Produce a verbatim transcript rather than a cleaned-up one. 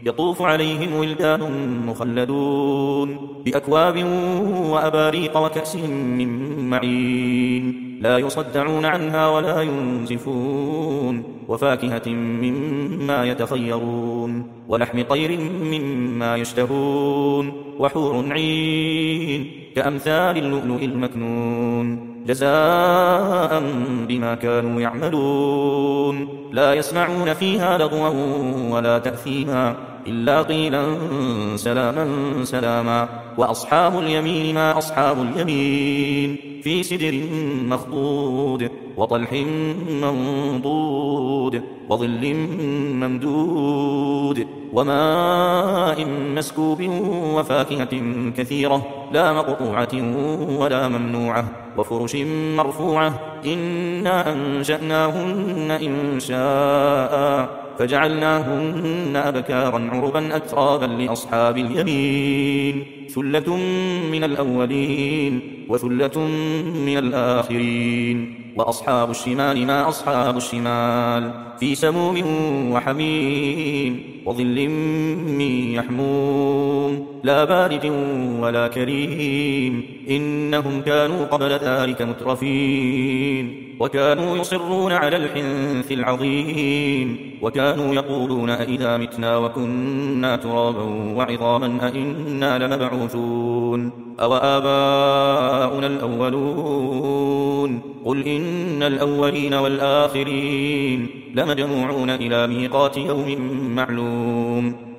يطوف عليهم ولدان مخلدون بأكواب وأباريق وكأس من معين لا يصدعون عنها ولا ينزفون وفاكهة مما يتخيرون ولحم طير مما يشتهون وحور عين كأمثال اللؤلؤ المكنون جزاء بما كانوا يعملون لا يسمعون فيها لغوا ولا تأثيما إلا قيلا سلاما سلاما وأصحاب اليمين ما أصحاب اليمين في سدر مخضود وطلح منضود وظل ممدود وماء مسكوب وفاكهة كثيرة لا مقطوعة ولا ممنوعة وفرش مرفوعة إنا أنشأناهن إن شاء فجعلناهن أبكارا عربا أترابا لأصحاب اليمين ثلة من الأولين وثلة من الآخرين وأصحاب الشمال ما أصحاب الشمال في سموم وحميم وظل من يحموم لا بارد ولا كريم إنهم كانوا قبل ذلك مترفين وكانوا يصرون على الحنث العظيم وكانوا يقولون أئذا متنا وكنا ترابا وعظاما أئنا لمبعوثون أو آباؤنا الأولون قل إن الأولين والآخرين لمجموعون إلى ميقات يوم معلوم